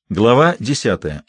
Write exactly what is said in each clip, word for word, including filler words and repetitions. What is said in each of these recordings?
Глава десятая.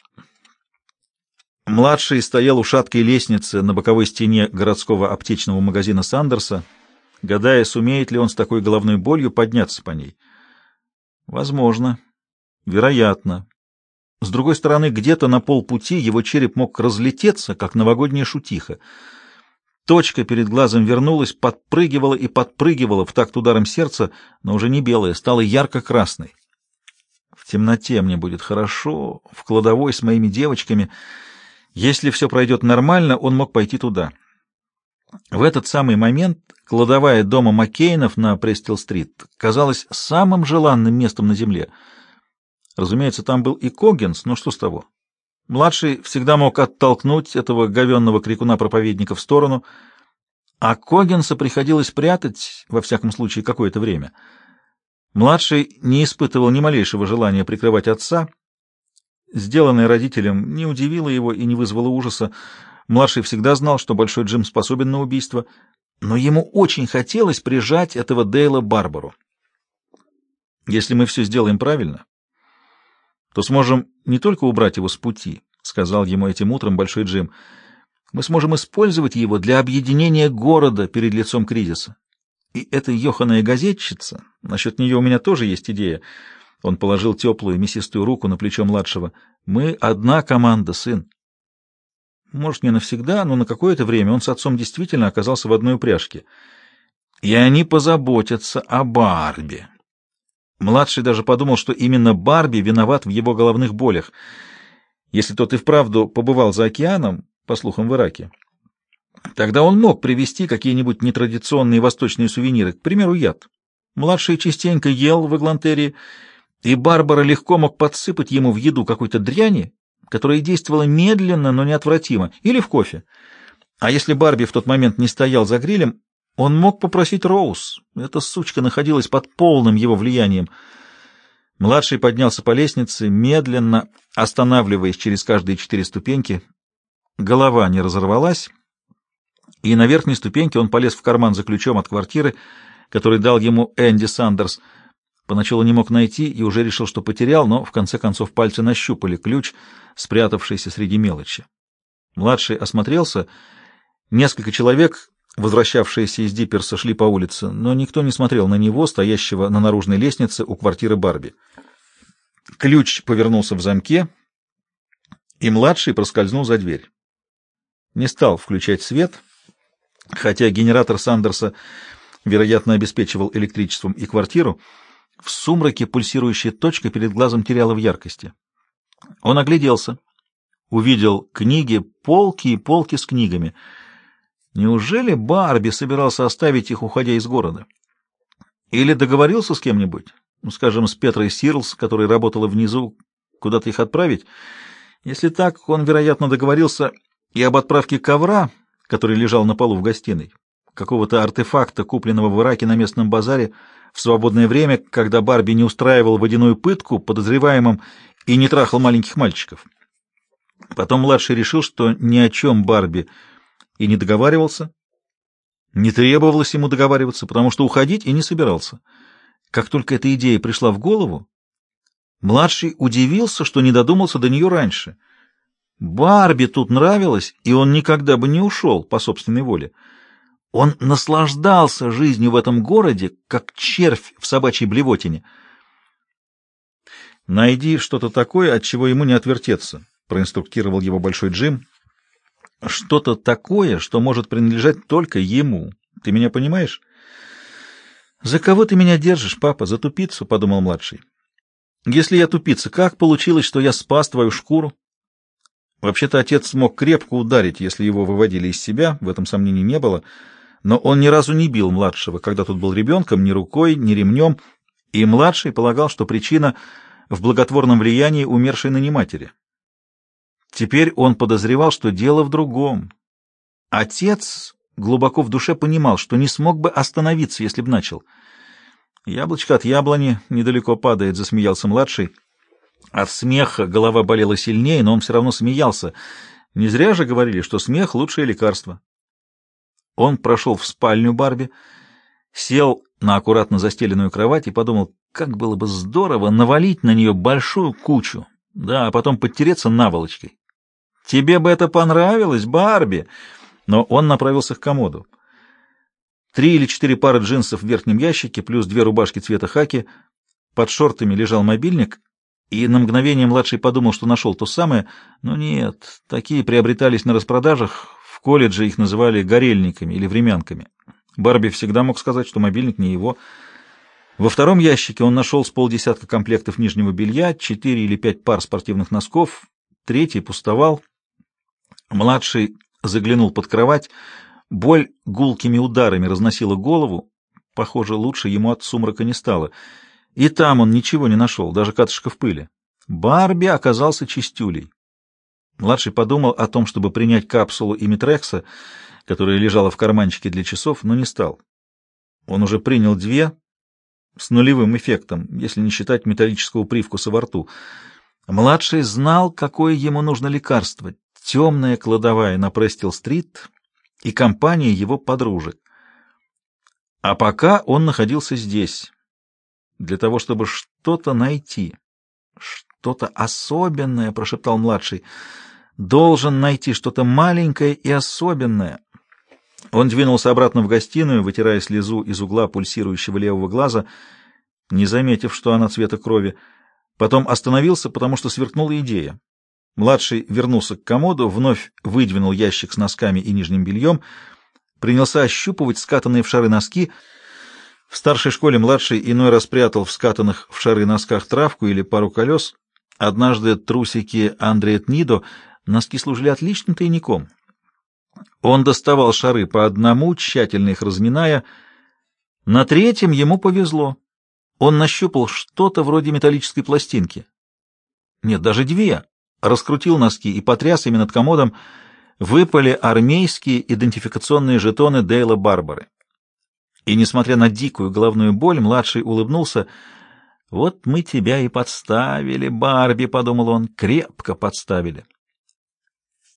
Младший стоял у шаткой лестницы на боковой стене городского аптечного магазина Сандерса, гадая, сумеет ли он с такой головной болью подняться по ней. Возможно. Вероятно. С другой стороны, где-то на полпути его череп мог разлететься, как новогодняя шутиха. Точка перед глазом вернулась, подпрыгивала и подпрыгивала в такт ударом сердца, но уже не белая, стала ярко-красной. В темноте мне будет хорошо, в кладовой с моими девочками. Если все пройдет нормально, он мог пойти туда. В этот самый момент кладовая дома Маккейнов на Престилл-стрит казалась самым желанным местом на земле. Разумеется, там был и Коггинс, но что с того? Младший всегда мог оттолкнуть этого говенного крикуна-проповедника в сторону, а Коггинса приходилось прятать, во всяком случае, какое-то время. Младший не испытывал ни малейшего желания прикрывать отца. Сделанное родителям не удивило его и не вызвало ужаса. Младший всегда знал, что Большой Джим способен на убийство, но ему очень хотелось прижать этого Дейла Барбару. Если мы все сделаем правильно, то сможем не только убрать его с пути, — сказал ему этим утром Большой Джим, — мы сможем использовать его для объединения города перед лицом кризиса. И эта ёханая газетчица, насчет нее у меня тоже есть идея. Он положил теплую мясистую руку на плечо младшего. Мы одна команда, сын. Может, не навсегда, но на какое-то время он с отцом действительно оказался в одной упряжке. И они позаботятся о Барби. Младший даже подумал, что именно Барби виноват в его головных болях. Если тот и вправду побывал за океаном, по слухам, в Ираке, тогда он мог привезти какие-нибудь нетрадиционные восточные сувениры, к примеру, яд. Младший частенько ел в Эглантерии, и Барбара легко мог подсыпать ему в еду какой-то дряни, которая действовала медленно, но неотвратимо, или в кофе. А если Барби в тот момент не стоял за грилем, он мог попросить Роуз. Эта сучка находилась под полным его влиянием. Младший поднялся по лестнице, медленно останавливаясь через каждые четыре ступеньки. Голова не разорвалась, и на верхней ступеньке он полез в карман за ключом от квартиры, который дал ему Энди Сандерс. Поначалу не мог найти и уже решил, что потерял, но в конце концов пальцы нащупали ключ, спрятавшийся среди мелочи. Младший осмотрелся. Несколько человек, возвращавшиеся из Дипперса, шли по улице, но никто не смотрел на него, стоящего на наружной лестнице у квартиры Барби. Ключ повернулся в замке, и младший проскользнул за дверь. Не стал включать свет, хотя генератор Сандерса, вероятно, обеспечивал электричеством и квартиру. В сумраке пульсирующая точка перед глазом теряла в яркости. Он огляделся, увидел книги, полки и полки с книгами. Неужели Барби собирался оставить их, уходя из города? Или договорился с кем-нибудь, ну, скажем, с Петрой Сирлс, которая работала внизу, куда-то их отправить? Если так, он, вероятно, договорился и об отправке ковра, который лежал на полу в гостиной, какого-то артефакта, купленного в Ираке на местном базаре, в свободное время, когда Барби не устраивал водяную пытку подозреваемым и не трахал маленьких мальчиков. Потом младший решил, что ни о чем Барби и не договаривался. Не требовалось ему договариваться, потому что уходить и не собирался. Как только эта идея пришла в голову, младший удивился, что не додумался до нее раньше. Барби тут нравилось, и он никогда бы не ушел по собственной воле. Он наслаждался жизнью в этом городе, как червь в собачьей блевотине. «Найди что-то такое, от чего ему не отвертеться», — проинструктировал его Большой Джим. «Что-то такое, что может принадлежать только ему. Ты меня понимаешь?» «За кого ты меня держишь, папа? За тупицу?» — подумал младший. «Если я тупица, как получилось, что я спас твою шкуру?» Вообще-то отец смог крепко ударить, если его выводили из себя, в этом сомнений не было, но он ни разу не бил младшего, когда тот был ребенком, ни рукой, ни ремнем, и младший полагал, что причина в благотворном влиянии умершей наниматери. Теперь он подозревал, что дело в другом. Отец глубоко в душе понимал, что не смог бы остановиться, если бы начал. «Яблочко от яблони недалеко падает», — засмеялся младший. От смеха голова болела сильнее, но он все равно смеялся. Не зря же говорили, что смех — лучшее лекарство. Он прошел в спальню Барби, сел на аккуратно застеленную кровать и подумал, как было бы здорово навалить на нее большую кучу, Да, а потом подтереться наволочкой. Тебе бы это понравилось, Барби? Но он направился к комоду. Три или четыре пары джинсов в верхнем ящике, плюс две рубашки цвета хаки. Под шортами лежал мобильник, и на мгновение младший подумал, что нашел то самое. Но нет, такие приобретались на распродажах. В колледже их называли горельниками или времянками. Барби всегда мог сказать, что мобильник не его. Во втором ящике он нашел с полдесятка комплектов нижнего белья, четыре или пять пар спортивных носков, третий пустовал. Младший заглянул под кровать. Боль гулкими ударами разносила голову. Похоже, лучше ему от сумрака не стало. И там он ничего не нашел, даже катышка в пыли. Барби оказался чистюлей. Младший подумал о том, чтобы принять капсулу Имитрекса, которая лежала в карманчике для часов, но не стал. Он уже принял две с нулевым эффектом, если не считать металлического привкуса во рту. Младший знал, какое ему нужно лекарство. Темная кладовая на Престил-стрит и компания его подружек. А пока он находился здесь, для того, чтобы что-то найти. «Что-то особенное», — прошептал младший. «Должен найти что-то маленькое и особенное». Он двинулся обратно в гостиную, вытирая слезу из угла пульсирующего левого глаза, не заметив, что она цвета крови. Потом остановился, потому что сверкнула идея. Младший вернулся к комоду, вновь выдвинул ящик с носками и нижним бельем, принялся ощупывать скатанные в шары носки. В старшей школе младший иной раз прятал в скатанных в шары носках травку или пару колес. Однажды трусики Андреа Тнидо, носки служили отличным тайником. Он доставал шары по одному, тщательно их разминая. На третьем ему повезло. Он нащупал что-то вроде металлической пластинки. Нет, даже две. Раскрутил носки и потряс ими над комодом. Выпали армейские идентификационные жетоны Дейла Барбары. И, несмотря на дикую головную боль, младший улыбнулся. «Вот мы тебя и подставили, Барби», — подумал он, — «крепко подставили».